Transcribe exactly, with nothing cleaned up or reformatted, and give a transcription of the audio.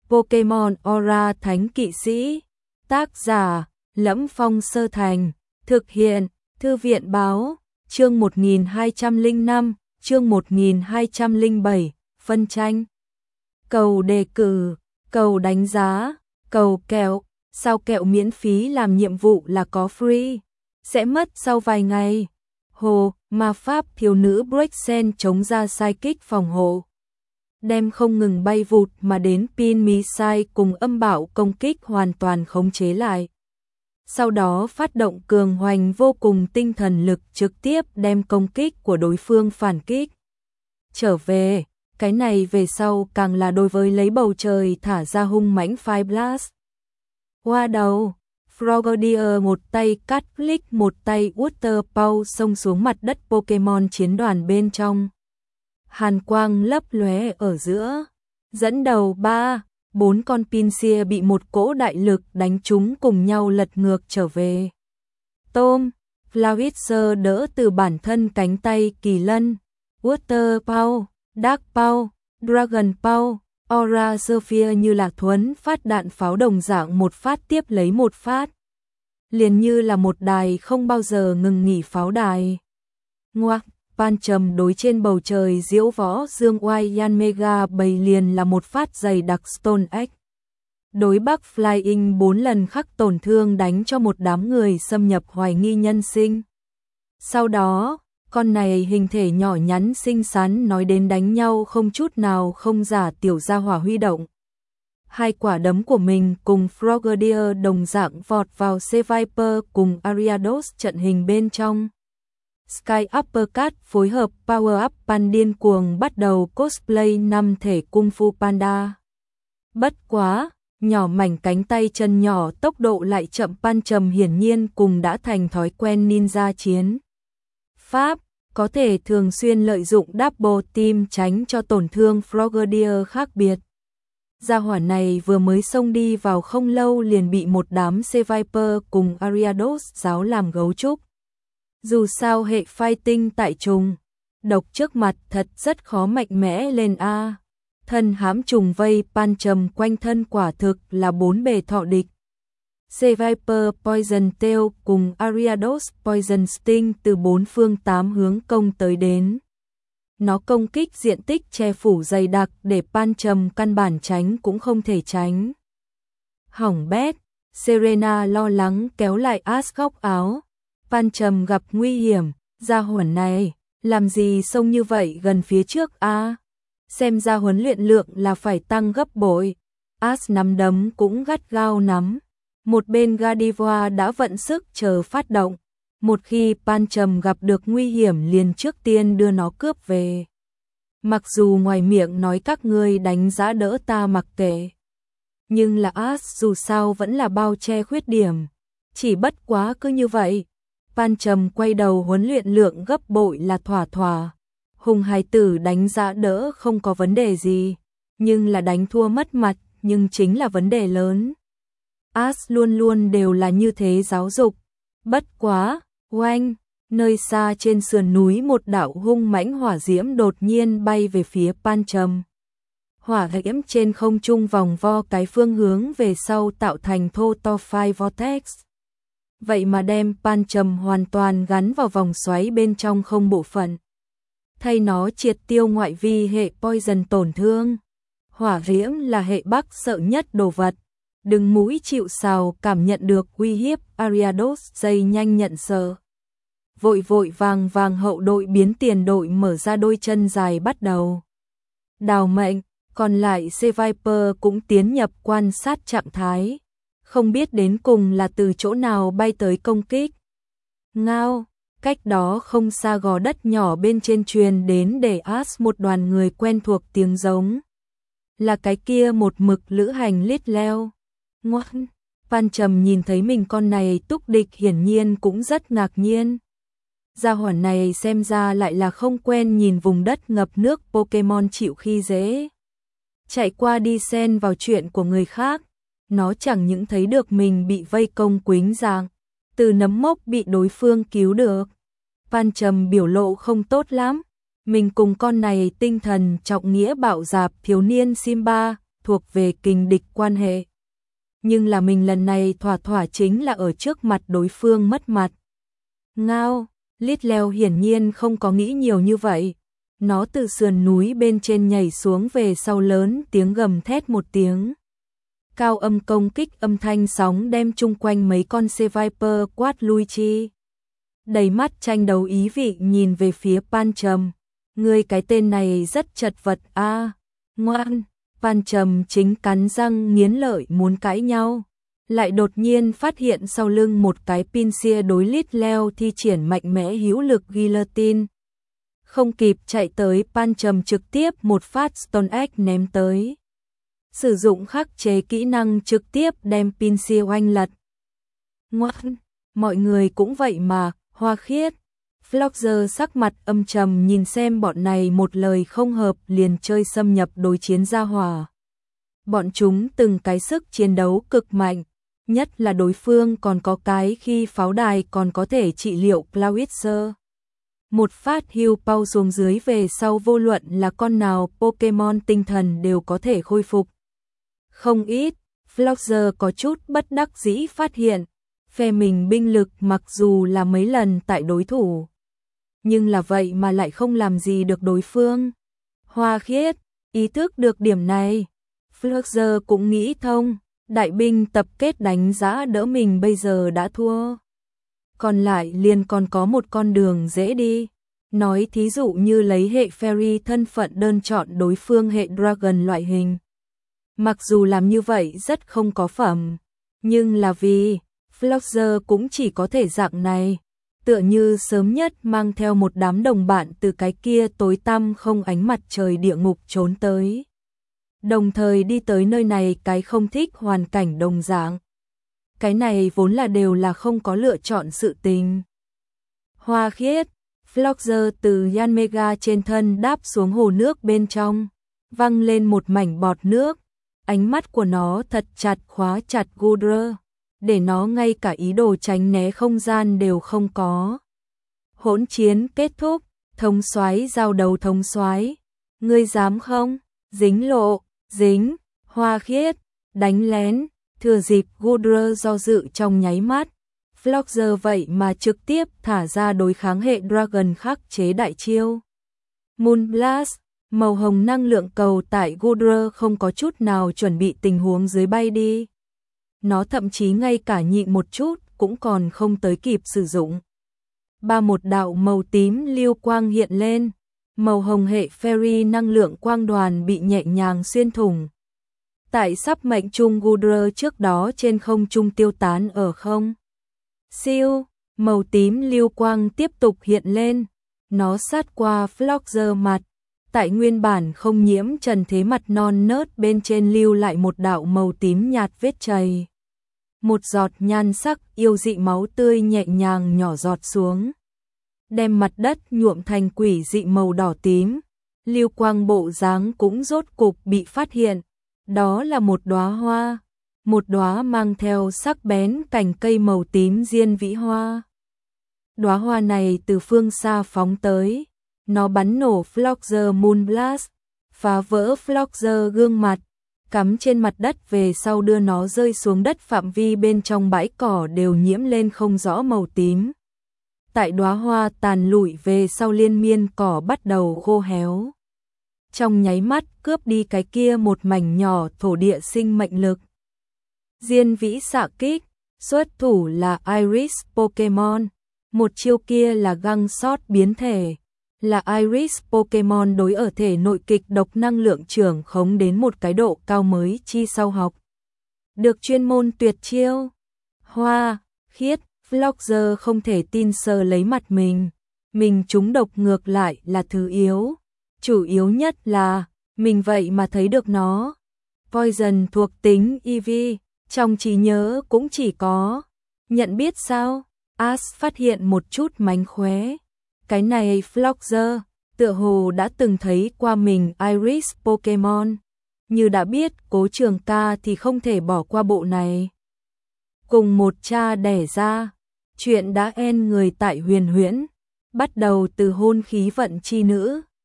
Pokemon Aura Thánh Kỵ Sĩ. Tác giả: Lẫm Phong Sơ Thành. Thực hiện: Thư viện Báo. Chương một nghìn hai trăm lẻ năm, chương một nghìn hai trăm lẻ bảy. Phân tranh. Cầu đề cử, cầu đánh giá, cầu kẹo. Sao kẹo miễn phí làm nhiệm vụ là có free? Sẽ mất sau vài ngày. Hồ, ma pháp thiếu nữ Brexen chống ra psychic phòng hộ. Đem không ngừng bay vụt mà đến pin missile cùng âm bạo công kích hoàn toàn khống chế lại. Sau đó phát động cường hoành vô cùng tinh thần lực trực tiếp đem công kích của đối phương phản kích. Trở về, cái này về sau càng là đối với lấy bầu trời thả ra hung mãnh Fire Blast. Qua đầu, Frogadier một tay cắt click một tay Water Paw xông xuống mặt đất Pokemon chiến đoàn bên trong. Hàn quang lấp lóe ở giữa, dẫn đầu ba, bốn con Pinsir bị một cỗ đại lực đánh trúng cùng nhau lật ngược trở về. Tom, Flowitzer đỡ từ bản thân cánh tay kỳ lân, Water Paw, Dark Paw, Dragon Paw, Aura Sphere như là thuấn phát đạn pháo đồng dạng một phát tiếp lấy một phát. Liền như là một đài không bao giờ ngừng nghỉ pháo đài. Ngoác, Pan trầm đối trên bầu trời diễu võ dương oai Yan Mega bầy liền là một phát dày đặc Stone Egg. Đối Bắc Flying bốn lần khắc tổn thương đánh cho một đám người xâm nhập hoài nghi nhân sinh. Sau đó, con này hình thể nhỏ nhắn xinh xắn nói đến đánh nhau không chút nào không giả tiểu gia hỏa huy động. Hai quả đấm của mình cùng Frogadier đồng dạng vọt vào C-Viper cùng Ariados trận hình bên trong. Sky Uppercut phối hợp Power Up Pan điên cuồng bắt đầu cosplay năm thể Kung Fu Panda. Bất quá, nhỏ mảnh cánh tay chân nhỏ tốc độ lại chậm Pan trầm hiển nhiên cùng đã thành thói quen ninja chiến. Pháp, có thể thường xuyên lợi dụng double team tránh cho tổn thương Frogadier khác biệt. Gia hỏa này vừa mới xông đi vào không lâu liền bị một đám C-Viper cùng Ariados giáo làm gấu trúc. Dù sao hệ fighting tại trùng, độc trước mặt thật rất khó mạnh mẽ lên A. Thân hãm trùng vây Pan trầm quanh thân quả thực là bốn bề thọ địch. C-Viper Poison Tail cùng Ariados Poison Sting từ bốn phương tám hướng công tới đến. Nó công kích diện tích che phủ dày đặc để Pan trầm căn bản tránh cũng không thể tránh. Hỏng bét, Serena lo lắng kéo lại Ash góc áo. Pan trầm gặp nguy hiểm, gia hỏa này, làm gì xông như vậy gần phía trước a? À? Xem ra huấn luyện lượng là phải tăng gấp bội. Ash nắm đấm cũng gắt gao nắm. Một bên Gardevoir đã vận sức chờ phát động. Một khi Pan trầm gặp được nguy hiểm liền trước tiên đưa nó cướp về. Mặc dù ngoài miệng nói các ngươi đánh giá đỡ ta mặc kệ, nhưng là Ash dù sao vẫn là bao che khuyết điểm. Chỉ bất quá cứ như vậy. Pan trầm quay đầu huấn luyện lượng gấp bội là thỏa thỏa. Hùng hài tử đánh giá đỡ không có vấn đề gì, nhưng là đánh thua mất mặt, nhưng chính là vấn đề lớn. Ash luôn luôn đều là như thế giáo dục. Bất quá, oanh, nơi xa trên sườn núi một đạo hung mãnh hỏa diễm đột nhiên bay về phía Pan trầm. Hỏa diễm trên không trung vòng vo cái phương hướng về sau tạo thành thô to Fire Vortex. Vậy mà đem Pan trầm hoàn toàn gắn vào vòng xoáy bên trong không bộ phận. Thay nó triệt tiêu ngoại vi hệ poison tổn thương. Hỏa diễm là hệ Bắc sợ nhất đồ vật. Đừng mũi chịu sào cảm nhận được uy hiếp Ariados dây nhanh nhận sợ. Vội vội vàng vàng hậu đội biến tiền đội mở ra đôi chân dài bắt đầu đào mệnh, còn lại C-Viper cũng tiến nhập quan sát trạng thái. Không biết đến cùng là từ chỗ nào bay tới công kích. Ngao, cách đó không xa gò đất nhỏ bên trên truyền đến để Ash một đoàn người quen thuộc tiếng giống. Là cái kia một mực lữ hành lít leo. Ngoan, Pan trầm nhìn thấy mình con này túc địch hiển nhiên cũng rất ngạc nhiên. Gia hỏa này xem ra lại là không quen nhìn vùng đất ngập nước Pokemon chịu khi dễ. Chạy qua đi xen vào chuyện của người khác. Nó chẳng những thấy được mình bị vây công quính dạng, từ nấm mốc bị đối phương cứu được. Pan trầm biểu lộ không tốt lắm. Mình cùng con này tinh thần trọng nghĩa bạo dạp thiếu niên Simba, thuộc về kình địch quan hệ. Nhưng là mình lần này thỏa thỏa chính là ở trước mặt đối phương mất mặt. Ngao, Little hiển nhiên không có nghĩ nhiều như vậy. Nó từ sườn núi bên trên nhảy xuống về sau lớn tiếng gầm thét một tiếng. Cao âm công kích âm thanh sóng đem chung quanh mấy con C Viper quát lui chi. Đầy mắt tranh đấu ý vị nhìn về phía Pan Trầm. Ngươi cái tên này rất chật vật a. À, ngoan, Pan Trầm chính cắn răng nghiến lợi muốn cãi nhau. Lại đột nhiên phát hiện sau lưng một cái pin xia đối Little thi triển mạnh mẽ hữu lực guillotine. Không kịp chạy tới, Pan Trầm trực tiếp một phát Stone Axe ném tới. Sử dụng khắc chế kỹ năng trực tiếp đem pin xia oanh lật. Ngoan, mọi người cũng vậy mà, Hoa Khiết. Flogger sắc mặt âm trầm nhìn xem bọn này một lời không hợp liền chơi xâm nhập đối chiến gia hỏa. Bọn chúng từng cái sức chiến đấu cực mạnh, nhất là đối phương còn có cái khi pháo đài còn có thể trị liệu Clawitzer. Một phát heal pow xuống dưới về sau vô luận là con nào Pokemon tinh thần đều có thể khôi phục. Không ít, Flogger có chút bất đắc dĩ phát hiện, phe mình binh lực mặc dù là mấy lần tại đối thủ, nhưng là vậy mà lại không làm gì được đối phương. Hoa Khiết, ý thức được điểm này, Flogger cũng nghĩ thông, đại binh tập kết đánh giá đỡ mình bây giờ đã thua. Còn lại liền còn có một con đường dễ đi. Nói thí dụ như lấy hệ Fairy thân phận đơn chọn đối phương hệ Dragon loại hình. Mặc dù làm như vậy rất không có phẩm, nhưng là vì Flogger cũng chỉ có thể dạng này, tựa như sớm nhất mang theo một đám đồng bạn từ cái kia tối tăm không ánh mặt trời địa ngục trốn tới. Đồng thời đi tới nơi này cái không thích hoàn cảnh đồng dạng. Cái này vốn là đều là không có lựa chọn sự tình. Hoa Khiết, Flogger từ Yanmega trên thân đáp xuống hồ nước bên trong, văng lên một mảnh bọt nước. Ánh mắt của nó thật chặt khóa chặt Goodra, để nó ngay cả ý đồ tránh né không gian đều không có. Hỗn chiến kết thúc, thống soái giao đầu thống soái. Ngươi dám không? Dính lộ, dính, Hoa Khiết, đánh lén, thừa dịp Goodra do dự trong nháy mắt. Flogger vậy mà trực tiếp thả ra đối kháng hệ Dragon khắc chế đại chiêu. Moonblast, màu hồng năng lượng cầu tại Goodra không có chút nào chuẩn bị tình huống dưới bay đi. Nó thậm chí ngay cả nhịn một chút cũng còn không tới kịp sử dụng. Ba một đạo màu tím lưu quang hiện lên, màu hồng hệ Fairy năng lượng quang đoàn bị nhẹ nhàng xuyên thủng. Tại sắp mệnh trung Goodra trước đó trên không trung tiêu tán ở không. Siêu, màu tím lưu quang tiếp tục hiện lên, nó sát qua Flogger mặt, tại nguyên bản không nhiễm trần thế mặt non nớt bên trên lưu lại một đạo màu tím nhạt vết chày. Một giọt nhan sắc yêu dị máu tươi nhẹ nhàng nhỏ giọt xuống, đem mặt đất nhuộm thành quỷ dị màu đỏ tím. Lưu quang bộ dáng cũng rốt cục bị phát hiện, đó là một đóa hoa. Một đóa mang theo sắc bén cành cây màu tím diên vĩ hoa. Đóa hoa này từ phương xa phóng tới, nó bắn nổ Flogger Moonblast, phá vỡ Flogger gương mặt, cắm trên mặt đất về sau đưa nó rơi xuống đất, phạm vi bên trong bãi cỏ đều nhiễm lên không rõ màu tím. Tại đóa hoa tàn lụi về sau liên miên cỏ bắt đầu khô héo. Trong nháy mắt cướp đi cái kia một mảnh nhỏ thổ địa sinh mệnh lực. Diên vĩ xạ kích, xuất thủ là Iris Pokemon, một chiêu kia là găng sót biến thể, là Iris Pokemon đối ở thể nội kịch độc năng lượng trưởng khống đến một cái độ cao mới chi sau học. Được chuyên môn tuyệt chiêu. Hoa Khiết, Flogger không thể tin sờ lấy mặt mình, mình trúng độc ngược lại là thứ yếu, chủ yếu nhất là mình vậy mà thấy được nó. Poison thuộc tính e vê, trong trí nhớ cũng chỉ có nhận biết sao? Ash phát hiện một chút mánh khóe. Cái này Flogger tựa hồ đã từng thấy qua mình Iris Pokemon, như đã biết Cố Trường Ca thì không thể bỏ qua bộ này. Cùng một cha đẻ ra, chuyện đã en người tại Huyền Huyễn, bắt đầu từ hôn khí vận chi nữ,